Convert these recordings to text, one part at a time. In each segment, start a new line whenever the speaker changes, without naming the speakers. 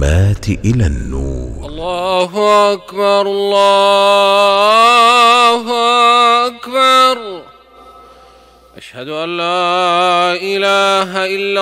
الظلمات إلى النور.
الله أكبر الله أكبر. أشهد أن لا إله إلا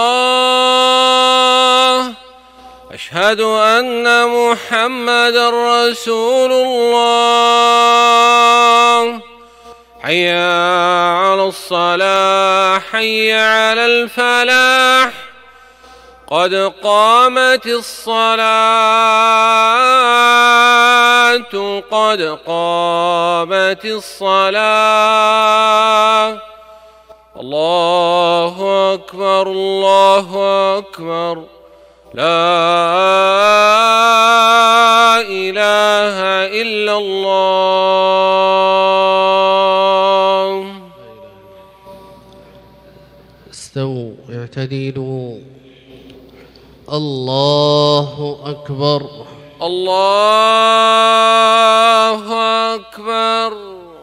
الله. أشهد أن محمدًا رسول الله. حي على الصلاة حي على الفلاح. قد قامت الصلاة قد قامت الصلاة. الله أكبر الله أكبر. لا إله إلا الله.
استووا اعتدلوا. الله أكبر
الله أكبر.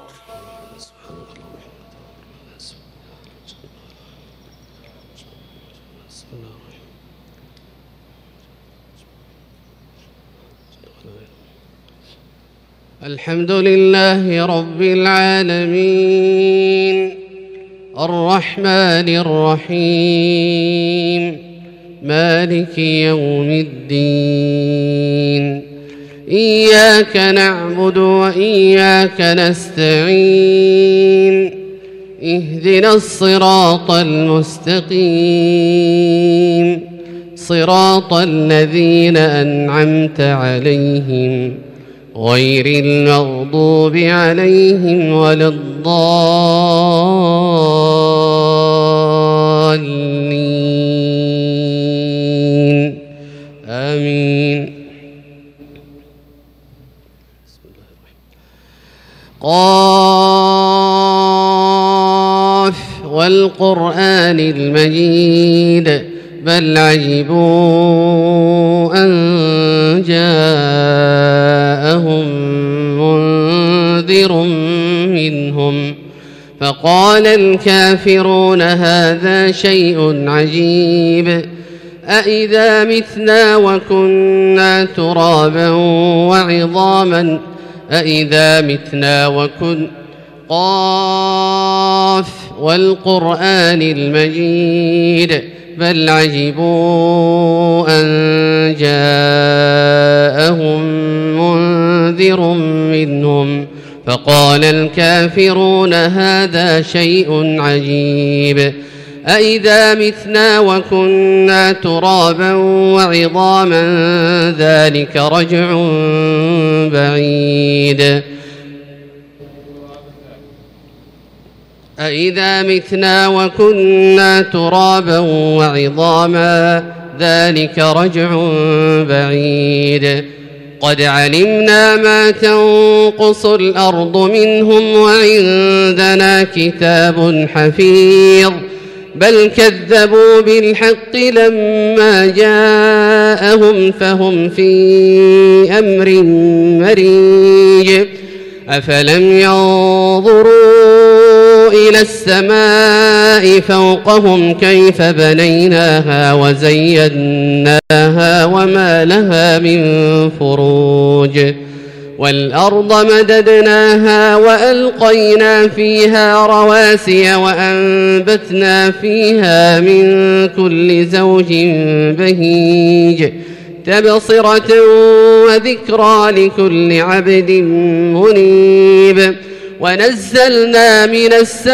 الحمد لله رب العالمين الرحمن الرحيم مالك يوم الدين. إياك نعبد وإياك نستعين. اهدنا الصراط المستقيم صراط الذين أنعمت عليهم غير المغضوب عليهم ولا الضالين. آمين. قاف والقرآن المجيد بل عجبوا أن جاءهم منذر منهم فقال الكافرون هذا شيء عجيب أإذا متنا وكنا ترابا وعظاما أإذا متنا قاف والقرآن المجيد بل عجبوا أن جاءهم منذر منهم فقال الكافرون هذا شيء عجيب أإذا متنا وكنا ترابا وعظاما ذلك رجع بعيد. أإذا متنا وكنا ترابا وعظاما ذلك رجع بعيد. قد علمنا ما تنقص الأرض منهم وعندنا كتاب حفيظ بل كذبوا بالحق لما جاءهم فهم في أمر مريج. أفلم ينظروا إلى السماء فوقهم كيف بنيناها وزيناها وما لها من فروج والأرض مددناها وألقينا فيها رواسي وأنبتنا فيها من كل زوج بهيج تبصرة وذكرى لكل عبد منيب. ونزلنا من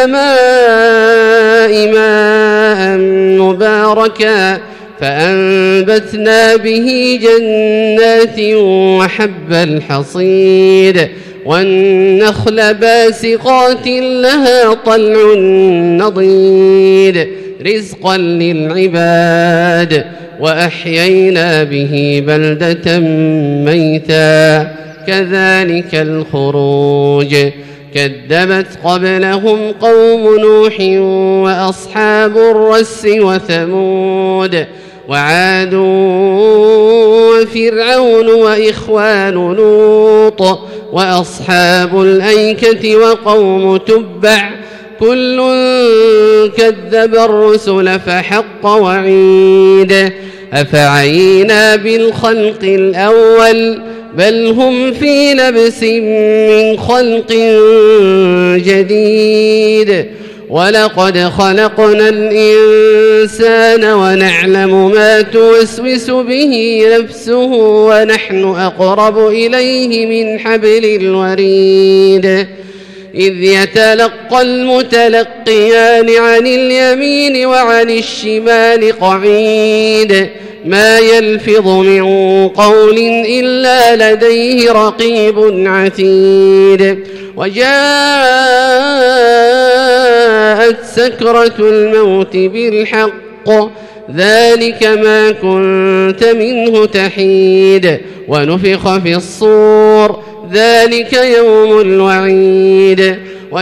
السماء ماء مباركا فأنبتنا به جنات وحب الحصيد والنخل باسقات لها طلع نضيد رزقا للعباد وأحيينا به بلدة ميتا كذلك الخروج. كذبت قبلهم قوم نوح وأصحاب الرس وثمود وعاد وفرعون وإخوان لوط وأصحاب الأيكة وقوم تبع كل كذب الرسل فحق وعيد. أفعينا بالخلق الأول بل هم في لبس من خلق جديد ولقد خلقنا الإنسان ونعلم ما توسوس به نفسه ونحن أقرب إليه من حبل الوريد إذ يتلقى المتلقيان عن اليمين وعن الشمال قعيد ما يلفظ من قول إلا لديه رقيب عتيد وجاءت سكرة الموت بالحق ذلك ما كنت منه تحيد ونفخ في الصور ذلك يوم الوعيد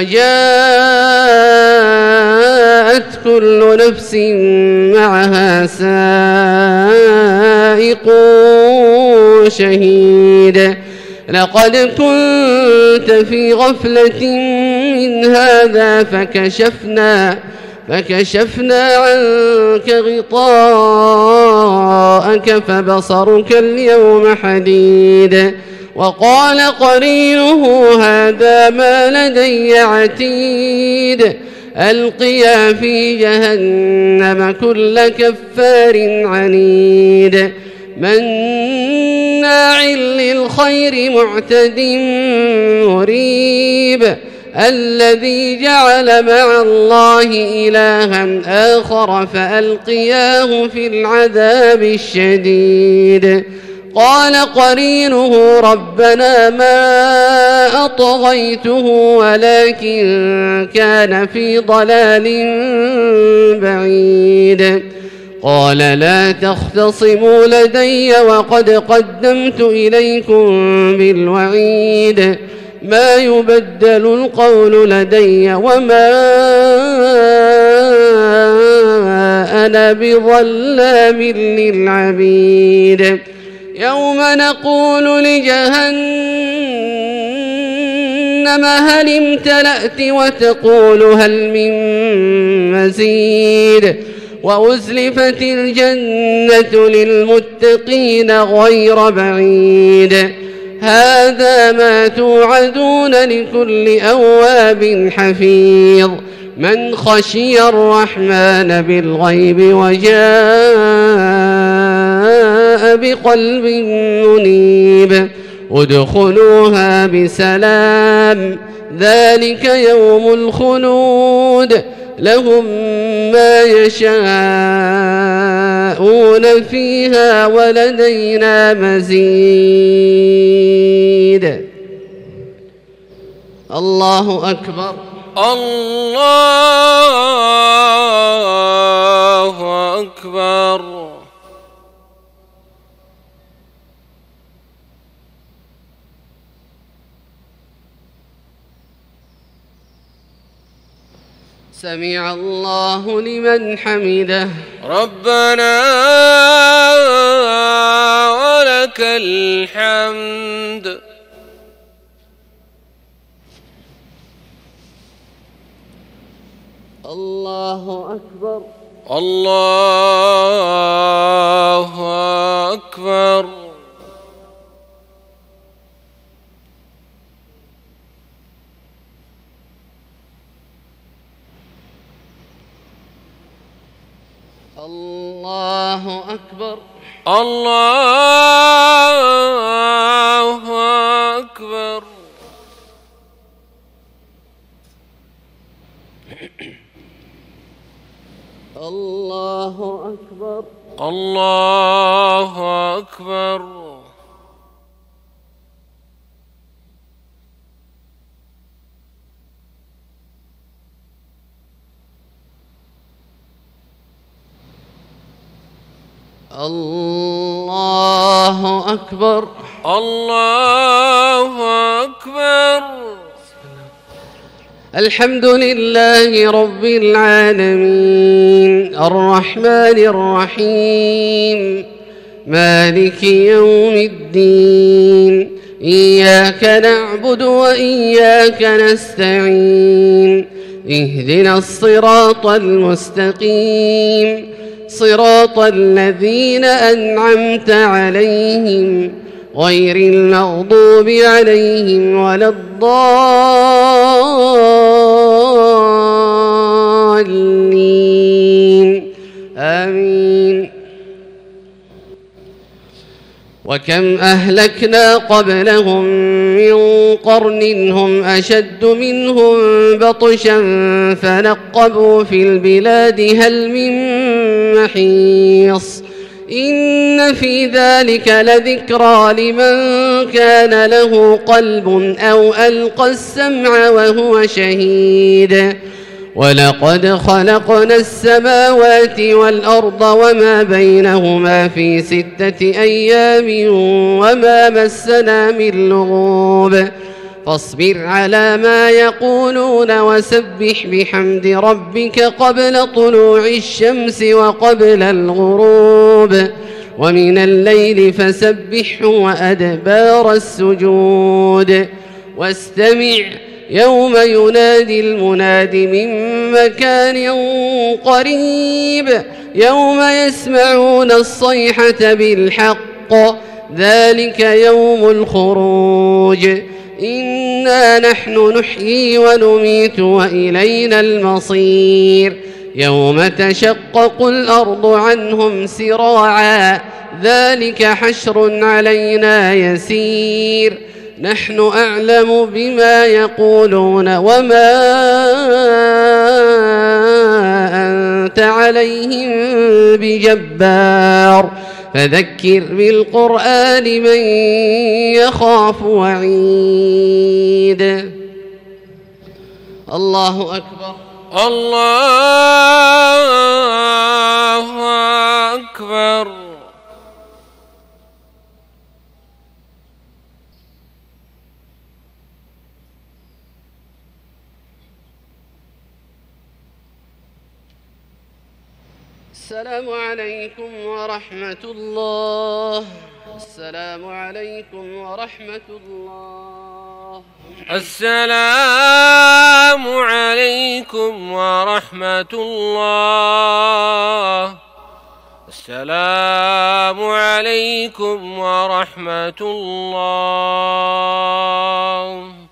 وجاءت كل نفس معها سائق شهيد لقد كنت في غفلة من هذا فكشفنا عنك غطاءك فبصرك اليوم حديد وقال قرينه هذا ما لدي عتيد ألقيا في جهنم كل كفار عنيد مناع للخير معتد مريب الذي جعل مع الله إلها آخر فألقياه في العذاب الشديد قال قرينه ربنا ما أطغيته ولكن كان في ضلال بعيد قال لا تختصموا لدي وقد قدمت إليكم بالوعيد ما يبدل القول لدي وما أنا بظلام للعبيد يوم نقول لجهنم هل امتلأت وتقول هل من مزيد وأزلفت الجنة للمتقين غير بعيد هذا ما توعدون لكل أواب حفيظ من خشي الرحمن بالغيب وجاء بقلب منيب ادخلوها بسلام ذلك يوم الخلود لهم ما يشاءون فيها ولدينا مزيد الله أكبر
الله أكبر
سمع الله لمن حمده
ربنا ولك الحمد
الله أكبر
الله أكبر
الله أكبر
الله أكبر
الله أكبر
الله أكبر
الله أكبر
الله أكبر
الحمد لله رب العالمين الرحمن الرحيم مالك يوم الدين إياك نعبد وإياك نستعين اهدنا الصراط المستقيم صراط الذين أنعمت عليهم غير المغضوب عليهم ولا الضالين آمين. وكم أهلكنا قبلهم من قرن هم أشد منهم بطشا فنقبوا في البلاد هل من محيص إن في ذلك لذكرى لمن كان له قلب أو ألقى السمع وهو شهيد. ولقد خلقنا السماوات والأرض وما بينهما في 6 أيام وما مسنا من لغوب فاصبر على ما يقولون وسبح بحمد ربك قبل طلوع الشمس وقبل الغروب ومن الليل فسبحه وأدبار السجود واستمع يوم ينادي المناد من مكان قريب يوم يسمعون الصيحة بالحق ذلك يوم الخروج إنا نحن نحيي ونميت وإلينا المصير يوم تشقق الأرض عنهم سراعا ذلك حشر علينا يسير نحن أعلم بما يقولون وما أنت عليهم بجبار فذكر بالقرآن من يخاف وعيد. الله أكبر.
الله أكبر.
السلام عليكم ورحمة الله. السلام عليكم ورحمة الله.
السلام عليكم ورحمة الله. السلام عليكم ورحمة الله.